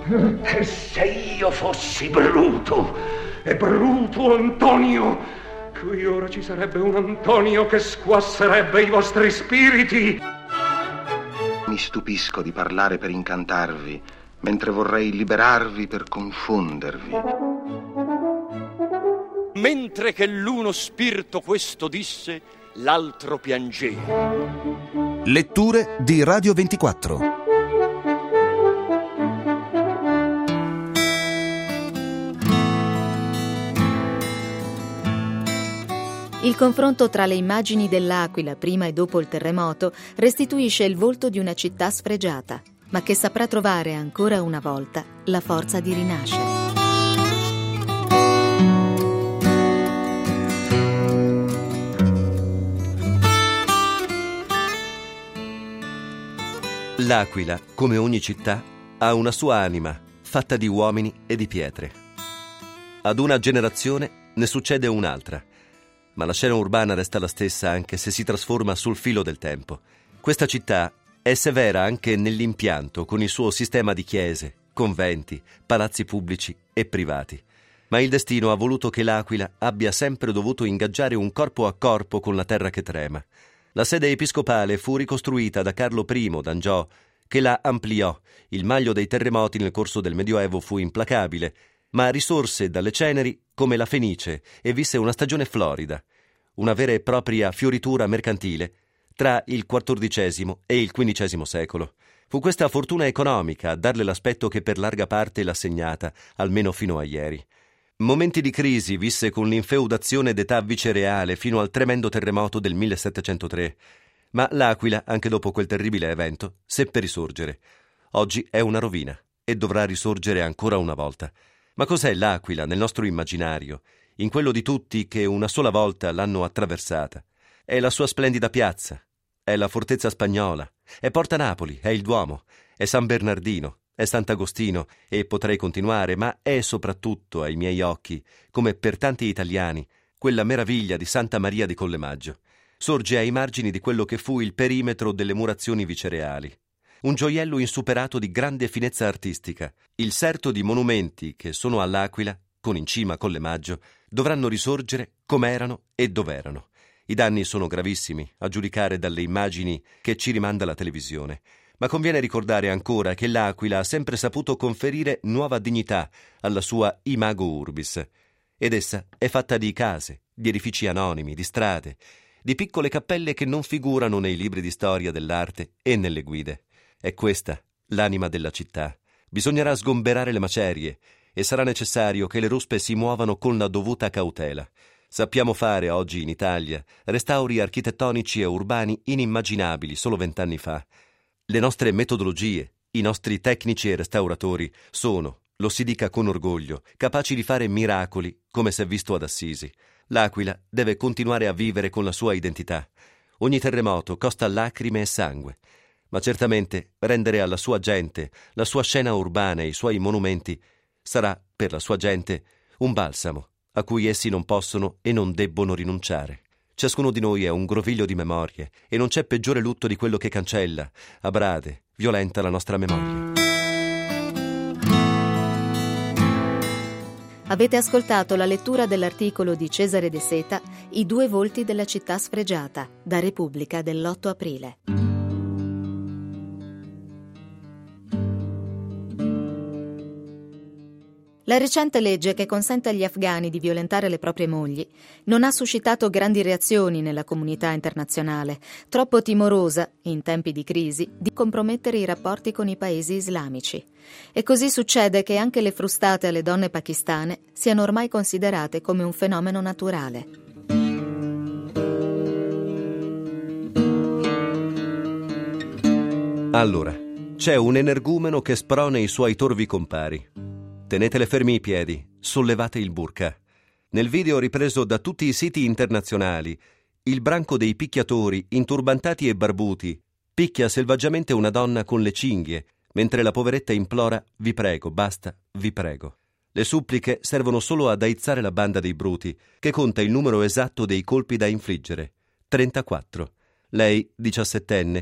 E se io fossi Bruto, e Bruto Antonio, qui ora ci sarebbe un Antonio che squasserebbe i vostri spiriti. Mi stupisco di parlare per incantarvi, mentre vorrei liberarvi per confondervi. Mentre che l'uno spirito questo disse, l'altro piangeva. Letture di Radio 24. Il confronto tra le immagini dell'Aquila prima e dopo il terremoto restituisce il volto di una città sfregiata, ma che saprà trovare ancora una volta la forza di rinascere. L'Aquila, come ogni città, ha una sua anima, fatta di uomini e di pietre. Ad una generazione ne succede un'altra, ma la scena urbana resta la stessa anche se si trasforma sul filo del tempo. Questa città è severa anche nell'impianto, con il suo sistema di chiese, conventi, palazzi pubblici e privati. Ma il destino ha voluto che l'Aquila abbia sempre dovuto ingaggiare un corpo a corpo con la terra che trema. La sede episcopale fu ricostruita da Carlo I d'Angiò, che la ampliò. Il maglio dei terremoti nel corso del Medioevo fu implacabile, ma risorse dalle ceneri come la Fenice e visse una stagione florida, una vera e propria fioritura mercantile tra il XIV e il XV secolo. Fu questa fortuna economica a darle l'aspetto che per larga parte l'ha segnata, almeno fino a ieri. Momenti di crisi visse con l'infeudazione d'età vicereale fino al tremendo terremoto del 1703, ma l'Aquila, anche dopo quel terribile evento, seppe risorgere. Oggi è una rovina e dovrà risorgere ancora una volta. Ma cos'è l'Aquila nel nostro immaginario, in quello di tutti che una sola volta l'hanno attraversata? È la sua splendida piazza, è la fortezza spagnola, è Porta Napoli, è il Duomo, è San Bernardino, è Sant'Agostino e potrei continuare, ma è soprattutto ai miei occhi, come per tanti italiani, quella meraviglia di Santa Maria di Collemaggio. Sorge ai margini di quello che fu il perimetro delle murazioni vicereali. Un gioiello insuperato di grande finezza artistica. Il serto di monumenti che sono all'Aquila, con in cima Collemaggio, dovranno risorgere com'erano e dov'erano. I danni sono gravissimi, a giudicare dalle immagini che ci rimanda la televisione. Ma conviene ricordare ancora che l'Aquila ha sempre saputo conferire nuova dignità alla sua imago urbis. Ed essa è fatta di case, di edifici anonimi, di strade, di piccole cappelle che non figurano nei libri di storia dell'arte e nelle guide. È questa l'anima della città. Bisognerà sgomberare le macerie e sarà necessario che le ruspe si muovano con la dovuta cautela. Sappiamo fare oggi in Italia restauri architettonici e urbani inimmaginabili solo 20 anni fa. Le nostre metodologie, i nostri tecnici e restauratori sono, lo si dica con orgoglio, capaci di fare miracoli come si è visto ad Assisi. L'Aquila deve continuare a vivere con la sua identità. Ogni terremoto costa lacrime e sangue. Ma certamente rendere alla sua gente la sua scena urbana e i suoi monumenti sarà, per la sua gente, un balsamo a cui essi non possono e non debbono rinunciare. Ciascuno di noi è un groviglio di memorie e non c'è peggiore lutto di quello che cancella, abrade, violenta la nostra memoria. Avete ascoltato la lettura dell'articolo di Cesare De Seta, I due volti della città sfregiata, da Repubblica dell'8 aprile. La recente legge che consente agli afghani di violentare le proprie mogli non ha suscitato grandi reazioni nella comunità internazionale, troppo timorosa, in tempi di crisi, di compromettere i rapporti con i paesi islamici. E così succede che anche le frustate alle donne pakistane siano ormai considerate come un fenomeno naturale. Allora, c'è un energumeno che sprona i suoi torvi compari. Tenetele fermi i piedi, sollevate il burqa. Nel video ripreso da tutti i siti internazionali, il branco dei picchiatori, inturbantati e barbuti, picchia selvaggiamente una donna con le cinghie, mentre la poveretta implora: vi prego, basta, vi prego. Le suppliche servono solo ad aizzare la banda dei bruti, che conta il numero esatto dei colpi da infliggere: 34. Lei, 17enne,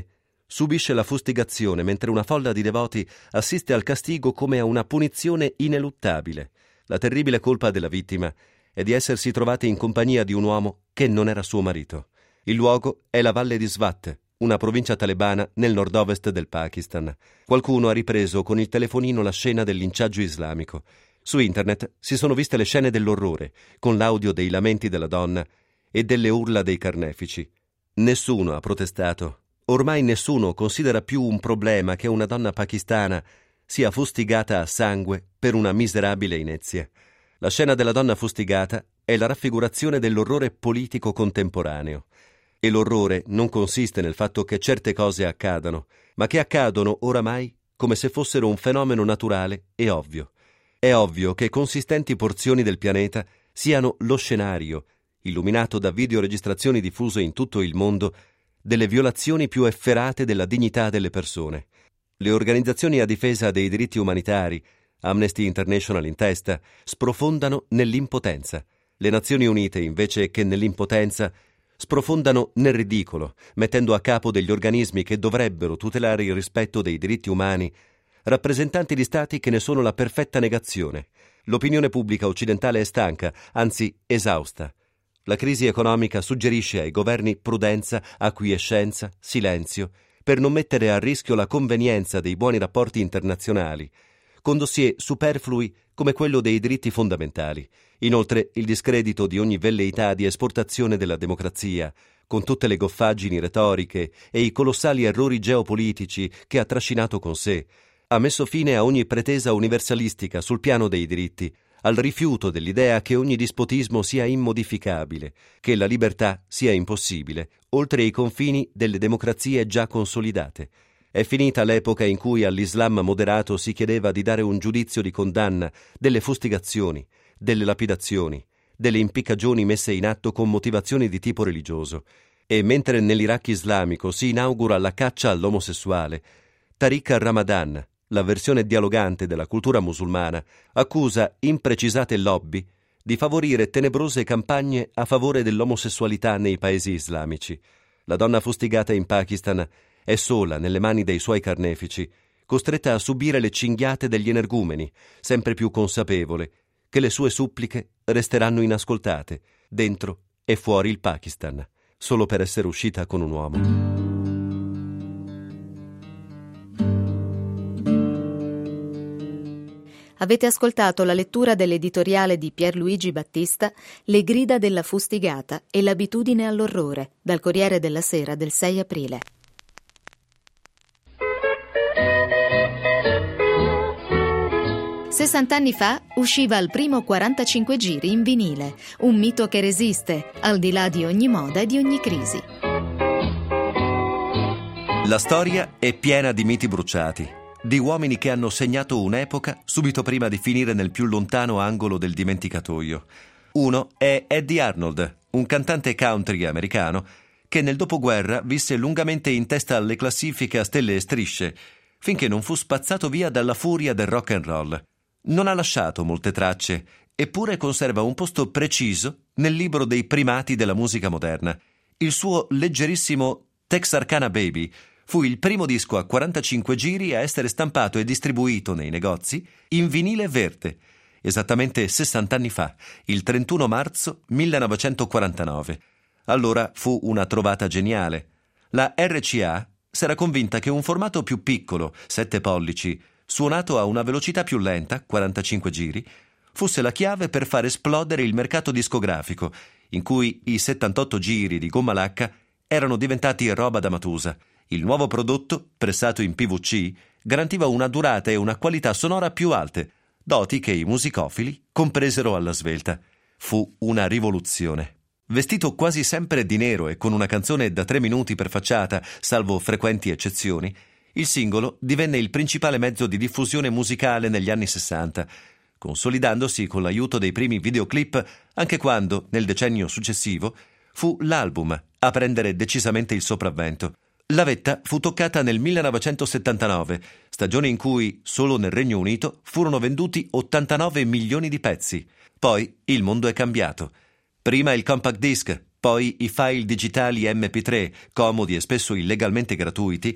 subisce la fustigazione mentre una folla di devoti assiste al castigo come a una punizione ineluttabile. La terribile colpa della vittima è di essersi trovata in compagnia di un uomo che non era suo marito. Il luogo è la valle di Swat, una provincia talebana nel nord-ovest del Pakistan. Qualcuno ha ripreso con il telefonino la scena del linciaggio islamico. Su internet si sono viste le scene dell'orrore, con l'audio dei lamenti della donna e delle urla dei carnefici. Nessuno ha protestato. Ormai nessuno considera più un problema che una donna pakistana sia fustigata a sangue per una miserabile inezia. La scena della donna fustigata è la raffigurazione dell'orrore politico contemporaneo. E l'orrore non consiste nel fatto che certe cose accadano, ma che accadono oramai come se fossero un fenomeno naturale e ovvio. È ovvio che consistenti porzioni del pianeta siano lo scenario, illuminato da videoregistrazioni diffuse in tutto il mondo, delle violazioni più efferate della dignità delle persone. Le organizzazioni a difesa dei diritti umanitari, Amnesty International in testa, sprofondano nell'impotenza. Le Nazioni Unite, invece che nell'impotenza, sprofondano nel ridicolo, mettendo a capo degli organismi che dovrebbero tutelare il rispetto dei diritti umani rappresentanti di stati che ne sono la perfetta negazione. L'opinione pubblica occidentale è stanca, anzi esausta. La crisi economica suggerisce ai governi prudenza, acquiescenza, silenzio, per non mettere a rischio la convenienza dei buoni rapporti internazionali, con dossier superflui come quello dei diritti fondamentali. Inoltre, il discredito di ogni velleità di esportazione della democrazia, con tutte le goffaggini retoriche e i colossali errori geopolitici che ha trascinato con sé, ha messo fine a ogni pretesa universalistica sul piano dei diritti, al rifiuto dell'idea che ogni dispotismo sia immodificabile, che la libertà sia impossibile, oltre i confini delle democrazie già consolidate. È finita l'epoca in cui all'Islam moderato si chiedeva di dare un giudizio di condanna delle fustigazioni, delle lapidazioni, delle impiccagioni messe in atto con motivazioni di tipo religioso. E mentre nell'Iraq islamico si inaugura la caccia all'omosessuale, Tariq al-Ramadan, la versione dialogante della cultura musulmana, accusa imprecisate lobby di favorire tenebrose campagne a favore dell'omosessualità nei paesi islamici. La donna fustigata in Pakistan è sola nelle mani dei suoi carnefici, costretta a subire le cinghiate degli energumeni, sempre più consapevole che le sue suppliche resteranno inascoltate, dentro e fuori il Pakistan, solo per essere uscita con un uomo. Avete ascoltato la lettura dell'editoriale di Pierluigi Battista, Le grida della fustigata e l'abitudine all'orrore, dal Corriere della Sera del 6 aprile. Sessant'anni fa usciva al primo 45 giri in vinile, un mito che resiste, al di là di ogni moda e di ogni crisi. La storia è piena di miti bruciati, di uomini che hanno segnato un'epoca subito prima di finire nel più lontano angolo del dimenticatoio. Uno è Eddie Arnold, un cantante country americano che nel dopoguerra visse lungamente in testa alle classifiche a stelle e strisce, finché non fu spazzato via dalla furia del rock and roll. Non ha lasciato molte tracce, eppure conserva un posto preciso nel libro dei primati della musica moderna. Il suo leggerissimo Texarkana Baby fu il primo disco a 45 giri a essere stampato e distribuito nei negozi in vinile verde, esattamente 60 anni fa, il 31 marzo 1949. Allora fu una trovata geniale. La RCA s'era convinta che un formato più piccolo, 7 pollici, suonato a una velocità più lenta, 45 giri, fosse la chiave per far esplodere il mercato discografico, in cui i 78 giri di gomma lacca erano diventati roba da Matusa. Il nuovo prodotto, pressato in PVC, garantiva una durata e una qualità sonora più alte, doti che i musicofili compresero alla svelta. Fu una rivoluzione. Vestito quasi sempre di nero e con una canzone da 3 minuti per facciata, salvo frequenti eccezioni, il singolo divenne il principale mezzo di diffusione musicale negli anni 60, consolidandosi con l'aiuto dei primi videoclip anche quando, nel decennio successivo, fu l'album a prendere decisamente il sopravvento. La vetta fu toccata nel 1979, stagione in cui, solo nel Regno Unito, furono venduti 89 milioni di pezzi. Poi il mondo è cambiato. Prima il compact disc, poi i file digitali MP3, comodi e spesso illegalmente gratuiti,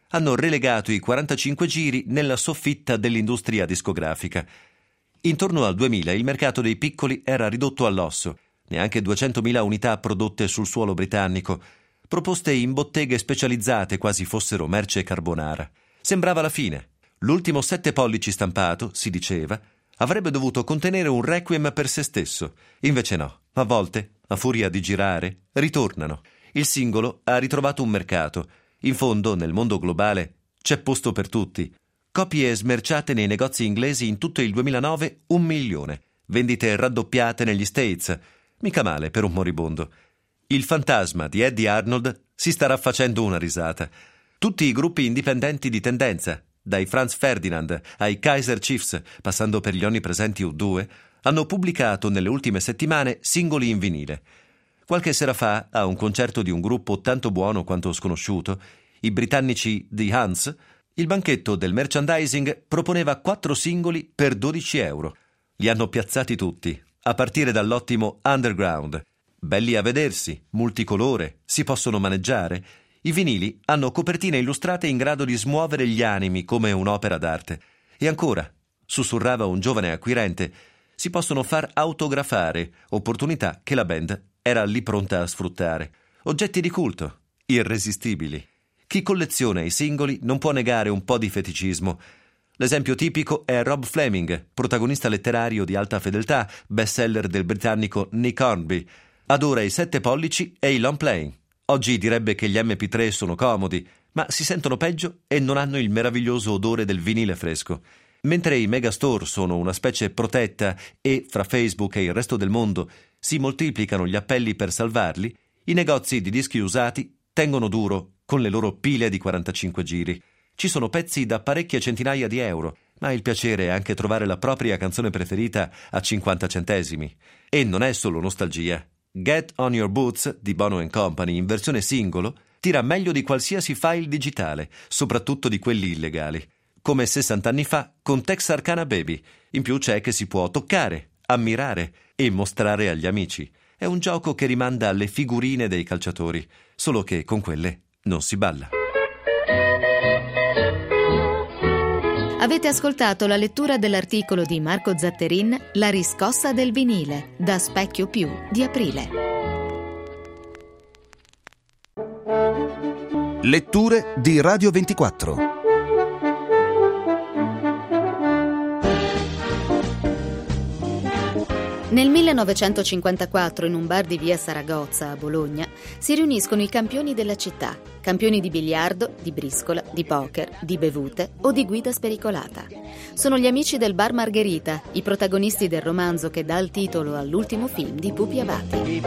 hanno relegato i 45 giri nella soffitta dell'industria discografica. Intorno al 2000 il mercato dei piccoli era ridotto all'osso, neanche 200.000 unità prodotte sul suolo britannico, proposte in botteghe specializzate quasi fossero merce carbonara. Sembrava la fine. L'ultimo 7 pollici stampato, si diceva, avrebbe dovuto contenere un requiem per se stesso. Invece no, a volte, a furia di girare, ritornano. Il singolo ha ritrovato un mercato. In fondo, nel mondo globale, c'è posto per tutti. Copie smerciate nei negozi inglesi in tutto il 2009, 1 milione. Vendite raddoppiate negli States. Mica male per un moribondo. Il fantasma di Eddie Arnold si starà facendo una risata. Tutti i gruppi indipendenti di tendenza, dai Franz Ferdinand ai Kaiser Chiefs, passando per gli onnipresenti U2, hanno pubblicato nelle ultime settimane singoli in vinile. Qualche sera fa, a un concerto di un gruppo tanto buono quanto sconosciuto, i britannici The Hunts, il banchetto del merchandising proponeva 4 singoli per 12 euro. Li hanno piazzati tutti, a partire dall'ottimo Underground. Belli a vedersi, multicolore, si possono maneggiare. I vinili hanno copertine illustrate in grado di smuovere gli animi come un'opera d'arte. E ancora, sussurrava un giovane acquirente, si possono far autografare, opportunità che la band era lì pronta a sfruttare. Oggetti di culto, irresistibili. Chi colleziona i singoli non può negare un po' di feticismo. L'esempio tipico è Rob Fleming, protagonista letterario di alta fedeltà, bestseller del britannico Nick Hornby. Adora i 7 pollici e i long play. Oggi direbbe che gli MP3 sono comodi, ma si sentono peggio e non hanno il meraviglioso odore del vinile fresco. Mentre i megastore sono una specie protetta e, fra Facebook e il resto del mondo, si moltiplicano gli appelli per salvarli, i negozi di dischi usati tengono duro con le loro pile di 45 giri. Ci sono pezzi da parecchie centinaia di euro, ma il piacere è anche trovare la propria canzone preferita a 50 centesimi. E non è solo nostalgia. Get on Your Boots di Bono & Company in versione singolo tira meglio di qualsiasi file digitale, soprattutto di quelli illegali. Come 60 anni fa con Texarkana Baby. In più c'è che si può toccare, ammirare e mostrare agli amici. È un gioco che rimanda alle figurine dei calciatori, solo che con quelle non si balla. Avete ascoltato la lettura dell'articolo di Marco Zatterin La riscossa del vinile, da Specchio Più di Aprile. Letture di Radio 24. Nel 1954, in un bar di via Saragozza a Bologna, si riuniscono i campioni della città, campioni di biliardo, di briscola, di poker, di bevute o di guida spericolata. Sono gli amici del bar Margherita, i protagonisti del romanzo che dà il titolo all'ultimo film di Pupi Avati.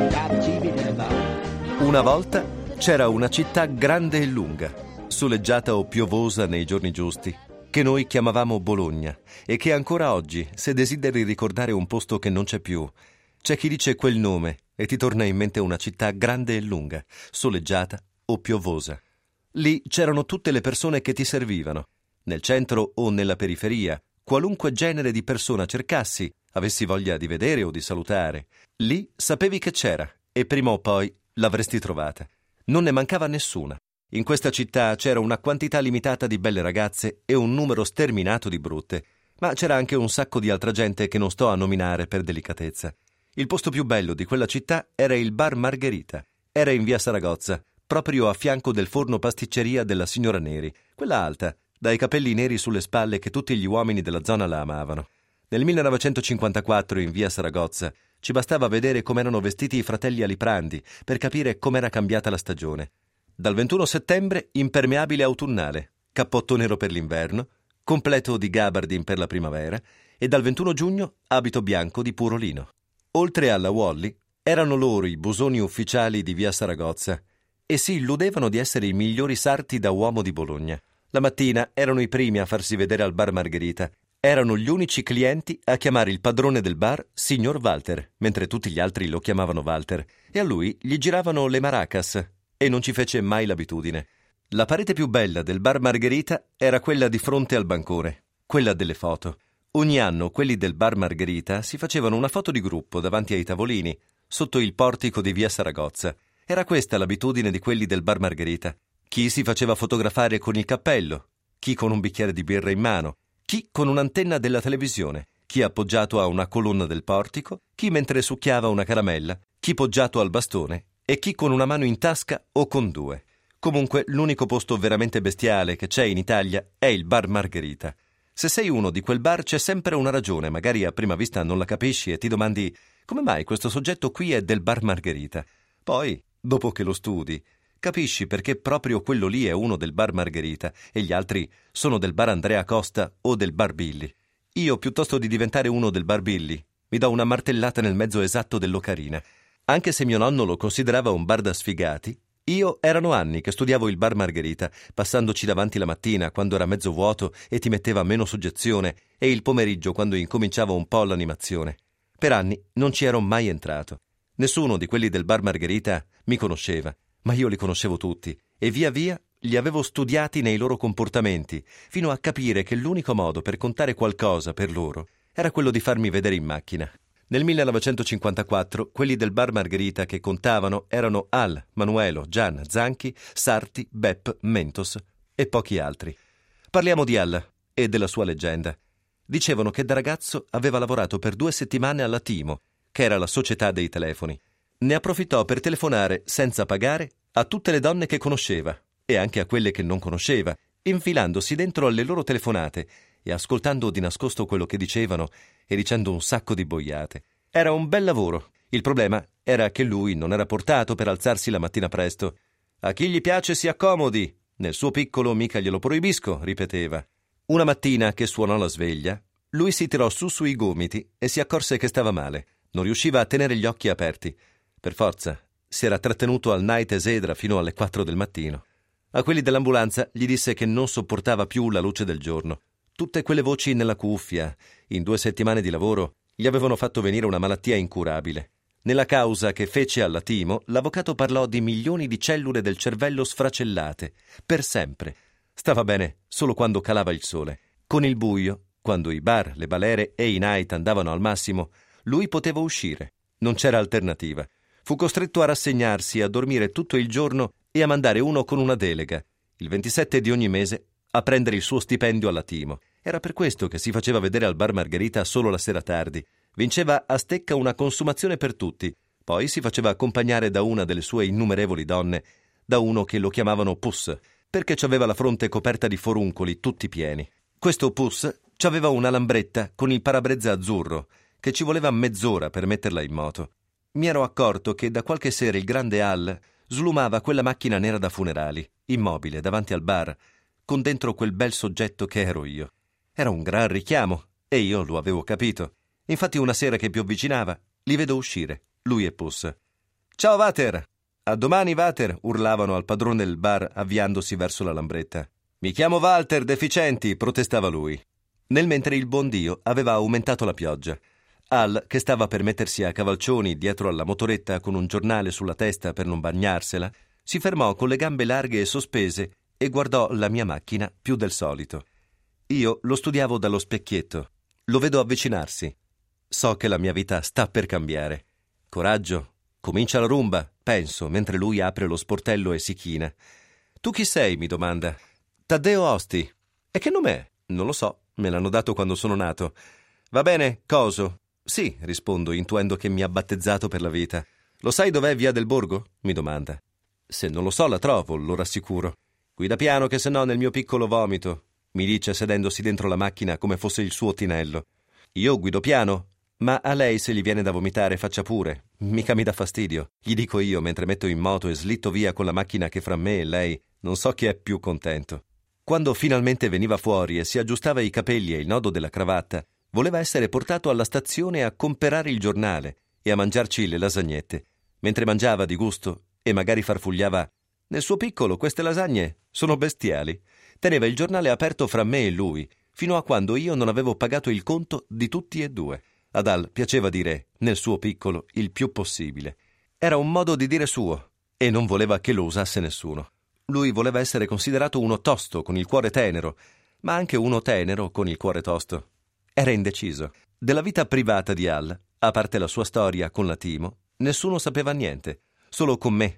Una volta c'era una città grande e lunga, soleggiata o piovosa nei giorni giusti, che noi chiamavamo Bologna e che ancora oggi, se desideri ricordare un posto che non c'è più, c'è chi dice quel nome e ti torna in mente una città grande e lunga, soleggiata o piovosa. Lì c'erano tutte le persone che ti servivano, nel centro o nella periferia, qualunque genere di persona cercassi, avessi voglia di vedere o di salutare. Lì sapevi che c'era e prima o poi l'avresti trovata. Non ne mancava nessuna. In questa città c'era una quantità limitata di belle ragazze e un numero sterminato di brutte, ma c'era anche un sacco di altra gente che non sto a nominare per delicatezza. Il posto più bello di quella città era il bar Margherita. Era in via Saragozza, proprio a fianco del forno pasticceria della signora Neri, quella alta, dai capelli neri sulle spalle che tutti gli uomini della zona la amavano. Nel 1954 in via Saragozza ci bastava vedere come erano vestiti i fratelli Aliprandi per capire com'era cambiata la stagione. Dal 21 settembre impermeabile autunnale, cappotto nero per l'inverno, completo di gabardine per la primavera e dal 21 giugno abito bianco di puro lino. Oltre alla Wally, erano loro i busoni ufficiali di via Saragozza e si illudevano di essere i migliori sarti da uomo di Bologna. La mattina erano i primi a farsi vedere al bar Margherita. Erano gli unici clienti a chiamare il padrone del bar signor Walter, mentre tutti gli altri lo chiamavano Walter, e a lui gli giravano le maracas. E non ci fece mai l'abitudine. La parete più bella del bar Margherita era quella di fronte al bancone, quella delle foto. Ogni anno quelli del bar Margherita si facevano una foto di gruppo davanti ai tavolini, sotto il portico di via Saragozza. Era questa l'abitudine di quelli del bar Margherita. chi si faceva fotografare con il cappello, chi con un bicchiere di birra in mano, chi con un'antenna della televisione, chi appoggiato a una colonna del portico, chi mentre succhiava una caramella, chi poggiato al bastone e chi con una mano in tasca o con due. Comunque, l'unico posto veramente bestiale che c'è in Italia è il Bar Margherita. Se sei uno di quel bar c'è sempre una ragione, magari a prima vista non la capisci e ti domandi come mai questo soggetto qui è del Bar Margherita. Poi, dopo che lo studi, capisci perché proprio quello lì è uno del Bar Margherita e gli altri sono del Bar Andrea Costa o del Bar Billy. Io, piuttosto di diventare uno del Bar Billy, mi do una martellata nel mezzo esatto dell'ocarina. Anche se mio nonno lo considerava un bar da sfigati, io erano anni che studiavo il Bar Margherita, passandoci davanti la mattina quando era mezzo vuoto e ti metteva meno soggezione, e il pomeriggio quando incominciava un po' l'animazione. Per anni non ci ero mai entrato. Nessuno di quelli del Bar Margherita mi conosceva, ma io li conoscevo tutti, e via via li avevo studiati nei loro comportamenti, fino a capire che l'unico modo per contare qualcosa per loro era quello di farmi vedere in macchina. Nel 1954 quelli del Bar Margherita che contavano erano Al, Manuelo, Gian, Zanchi, Sarti, Bepp, Mentos e pochi altri. Parliamo di Al e della sua leggenda. Dicevano che da ragazzo aveva lavorato per 2 settimane alla Timo, che era la società dei telefoni. Ne approfittò per telefonare senza pagare a tutte le donne che conosceva e anche a quelle che non conosceva, infilandosi dentro alle loro telefonate e ascoltando di nascosto quello che dicevano e dicendo un sacco di boiate. Era un bel lavoro. Il problema era che lui non era portato per alzarsi la mattina presto. A chi gli piace si accomodi. Nel suo piccolo mica glielo proibisco, ripeteva. Una mattina che suonò la sveglia, lui si tirò su sui gomiti e si accorse che stava male. Non riusciva a tenere gli occhi aperti. Per forza, si era trattenuto al night esedra fino alle 4 del mattino. A quelli dell'ambulanza gli disse che non sopportava più la luce del giorno. Tutte quelle voci nella cuffia, in 2 settimane di lavoro, gli avevano fatto venire una malattia incurabile. Nella causa che fece alla Timo, l'avvocato parlò di milioni di cellule del cervello sfracellate, per sempre. Stava bene solo quando calava il sole. Con il buio, quando i bar, le balere e i night andavano al massimo, lui poteva uscire. Non c'era alternativa. Fu costretto a rassegnarsi, a dormire tutto il giorno e a mandare uno con una delega, il 27 di ogni mese, a prendere il suo stipendio alla Timo. Era per questo che si faceva vedere al Bar Margherita solo la sera tardi. Vinceva a stecca una consumazione per tutti. Poi si faceva accompagnare da una delle sue innumerevoli donne, da uno che lo chiamavano Puss, perché c'aveva la fronte coperta di foruncoli tutti pieni. Questo Puss c'aveva una lambretta con il parabrezza azzurro, che ci voleva mezz'ora per metterla in moto. Mi ero accorto che da qualche sera il grande Al slumava quella macchina nera da funerali, immobile, davanti al bar, con dentro quel bel soggetto che ero io. Era un gran richiamo, e io lo avevo capito. Infatti una sera che più avvicinava, li vedo uscire, lui e Puss. «Ciao, Vater!» «A domani, Vater!» urlavano al padrone del bar avviandosi verso la lambretta. «Mi chiamo Walter Deficienti!» protestava lui. Nel mentre il buon Dio aveva aumentato la pioggia. Al, che stava per mettersi a cavalcioni dietro alla motoretta con un giornale sulla testa per non bagnarsela, si fermò con le gambe larghe e sospese e guardò la mia macchina più del solito. Io lo studiavo dallo specchietto. Lo vedo avvicinarsi. So che la mia vita sta per cambiare. Coraggio, comincia la rumba, penso, mentre lui apre lo sportello e si china. «Tu chi sei?» mi domanda. «Taddeo Osti». «E che nome è?» «Non lo so, me l'hanno dato quando sono nato». «Va bene, coso?» «Sì», rispondo, intuendo che mi ha battezzato per la vita. «Lo sai dov'è Via del Borgo?» mi domanda. «Se non lo so la trovo», lo rassicuro. «Guida piano che se no nel mio piccolo vomito», mi dice sedendosi dentro la macchina come fosse il suo tinello. «Io guido piano?» «Ma a lei se gli viene da vomitare faccia pure, mica mi dà fastidio», gli dico io mentre metto in moto e slitto via con la macchina che fra me e lei non so chi è più contento. Quando finalmente veniva fuori e si aggiustava i capelli e il nodo della cravatta, voleva essere portato alla stazione a comperare il giornale e a mangiarci le lasagnette. Mentre mangiava di gusto e magari farfugliava «Nel suo piccolo queste lasagne sono bestiali», teneva il giornale aperto fra me e lui, fino a quando io non avevo pagato il conto di tutti e due. Ad Al piaceva dire «nel suo piccolo» il più possibile. Era un modo di dire suo e non voleva che lo usasse nessuno. Lui voleva essere considerato uno tosto con il cuore tenero, ma anche uno tenero con il cuore tosto. Era indeciso. Della vita privata di Al, a parte la sua storia con la Timo, nessuno sapeva niente, solo con me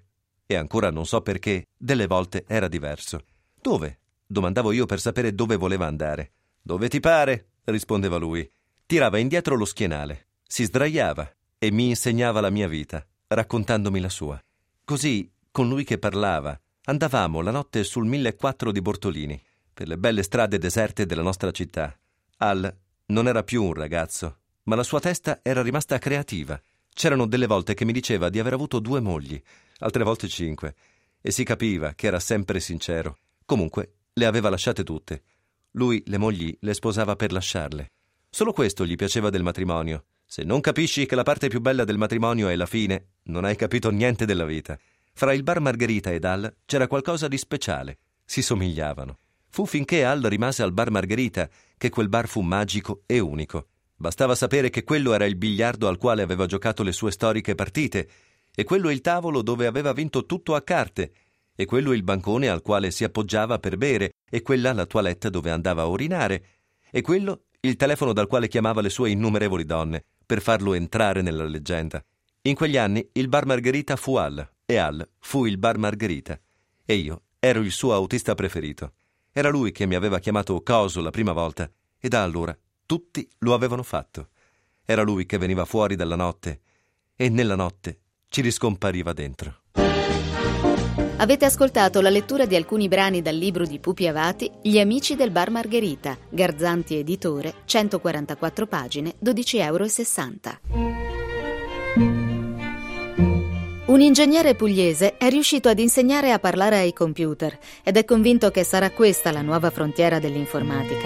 e ancora non so perché, delle volte era diverso. «Dove?» domandavo io per sapere dove voleva andare. «Dove ti pare?» rispondeva lui. Tirava indietro lo schienale, si sdraiava e mi insegnava la mia vita, raccontandomi la sua. Così, con lui che parlava, andavamo la notte sul 1004 di Bortolini, per le belle strade deserte della nostra città. Al non era più un ragazzo, ma la sua testa era rimasta creativa. C'erano delle volte che mi diceva di aver avuto 2 mogli, altre volte 5, e si capiva che era sempre sincero. Comunque, le aveva lasciate tutte. Lui le mogli le sposava per lasciarle. Solo questo gli piaceva del matrimonio. Se non capisci che la parte più bella del matrimonio è la fine, non hai capito niente della vita. Fra il bar Margherita ed Al c'era qualcosa di speciale. Si somigliavano. Fu finché Al rimase al bar Margherita che quel bar fu magico e unico. Bastava sapere che quello era il biliardo al quale aveva giocato le sue storiche partite, e quello il tavolo dove aveva vinto tutto a carte, e quello il bancone al quale si appoggiava per bere, e quella la toilette dove andava a urinare, e quello il telefono dal quale chiamava le sue innumerevoli donne, per farlo entrare nella leggenda. In quegli anni il bar Margherita fu Al, e Al fu il bar Margherita, e io ero il suo autista preferito. Era lui che mi aveva chiamato Coso la prima volta, e da allora tutti lo avevano fatto. Era lui che veniva fuori dalla notte, e nella notte ci riscompariva dentro. Avete ascoltato la lettura di alcuni brani dal libro di Pupi Avati, Gli amici del bar Margherita, Garzanti editore, 144 pagine, €12,60. Un ingegnere pugliese è riuscito ad insegnare a parlare ai computer ed è convinto che sarà questa la nuova frontiera dell'informatica.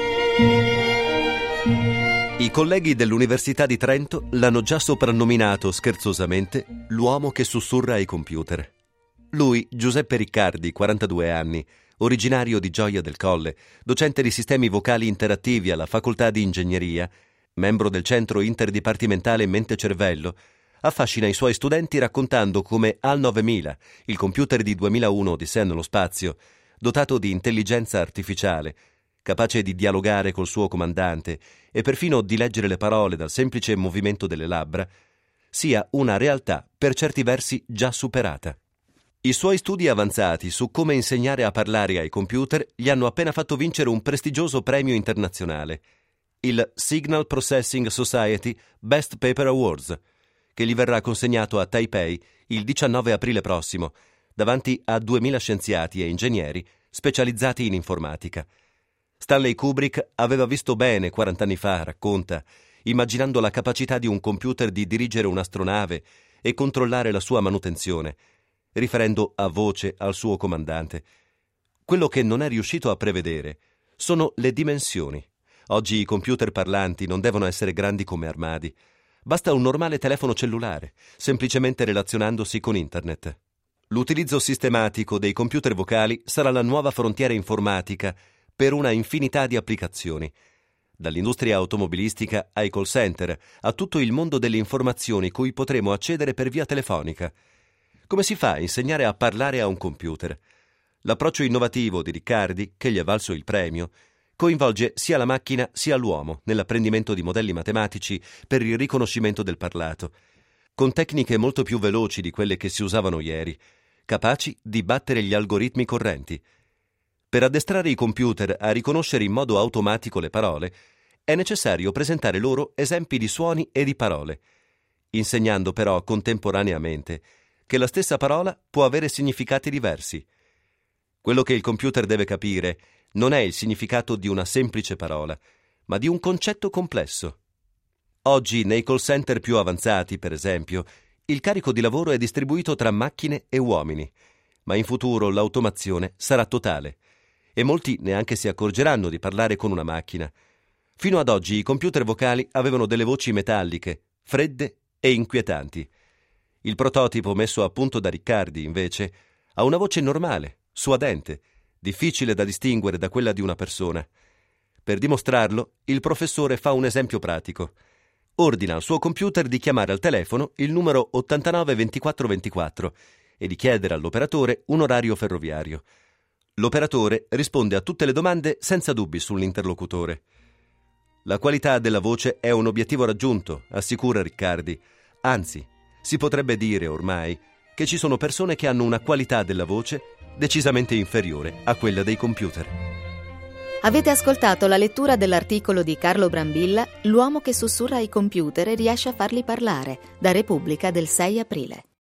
I colleghi dell'Università di Trento l'hanno già soprannominato scherzosamente l'uomo che sussurra ai computer. Lui, Giuseppe Riccardi, 42 anni, originario di Gioia del Colle, docente di sistemi vocali interattivi alla Facoltà di Ingegneria, membro del Centro Interdipartimentale Mente-Cervello, affascina i suoi studenti raccontando come Al 9000, il computer di 2001 Odissea nello spazio, dotato di intelligenza artificiale, capace di dialogare col suo comandante e perfino di leggere le parole dal semplice movimento delle labbra, sia una realtà per certi versi già superata. I suoi studi avanzati su come insegnare a parlare ai computer gli hanno appena fatto vincere un prestigioso premio internazionale, il Signal Processing Society Best Paper Awards, che gli verrà consegnato a Taipei il 19 aprile prossimo, davanti a 2000 scienziati e ingegneri specializzati in informatica. Stanley Kubrick aveva visto bene 40 anni fa, racconta, immaginando la capacità di un computer di dirigere un'astronave e controllare la sua manutenzione, riferendo a voce al suo comandante. Quello che non è riuscito a prevedere sono le dimensioni. Oggi i computer parlanti non devono essere grandi come armadi. Basta un normale telefono cellulare, semplicemente relazionandosi con Internet. L'utilizzo sistematico dei computer vocali sarà la nuova frontiera informatica per una infinità di applicazioni. Dall'industria automobilistica ai call center, a tutto il mondo delle informazioni cui potremo accedere per via telefonica. Come si fa a insegnare a parlare a un computer? L'approccio innovativo di Riccardi, che gli è valso il premio, coinvolge sia la macchina sia l'uomo nell'apprendimento di modelli matematici per il riconoscimento del parlato, con tecniche molto più veloci di quelle che si usavano ieri, capaci di battere gli algoritmi correnti. Per addestrare i computer a riconoscere in modo automatico le parole, è necessario presentare loro esempi di suoni e di parole, insegnando però contemporaneamente che la stessa parola può avere significati diversi. Quello che il computer deve capire non è il significato di una semplice parola, ma di un concetto complesso. Oggi, nei call center più avanzati, per esempio, il carico di lavoro è distribuito tra macchine e uomini, ma in futuro l'automazione sarà totale e molti neanche si accorgeranno di parlare con una macchina. Fino ad oggi i computer vocali avevano delle voci metalliche, fredde e inquietanti. Il prototipo messo a punto da Riccardi, invece, ha una voce normale, suadente, difficile da distinguere da quella di una persona. Per dimostrarlo, il professore fa un esempio pratico. Ordina al suo computer di chiamare al telefono il numero 89 24 24 e di chiedere all'operatore un orario ferroviario. L'operatore risponde a tutte le domande senza dubbi sull'interlocutore. La qualità della voce è un obiettivo raggiunto, assicura Riccardi. Anzi, si potrebbe dire ormai che ci sono persone che hanno una qualità della voce decisamente inferiore a quella dei computer. Avete ascoltato la lettura dell'articolo di Carlo Brambilla, L'uomo che sussurra ai computer e riesce a farli parlare, da Repubblica del 6 aprile.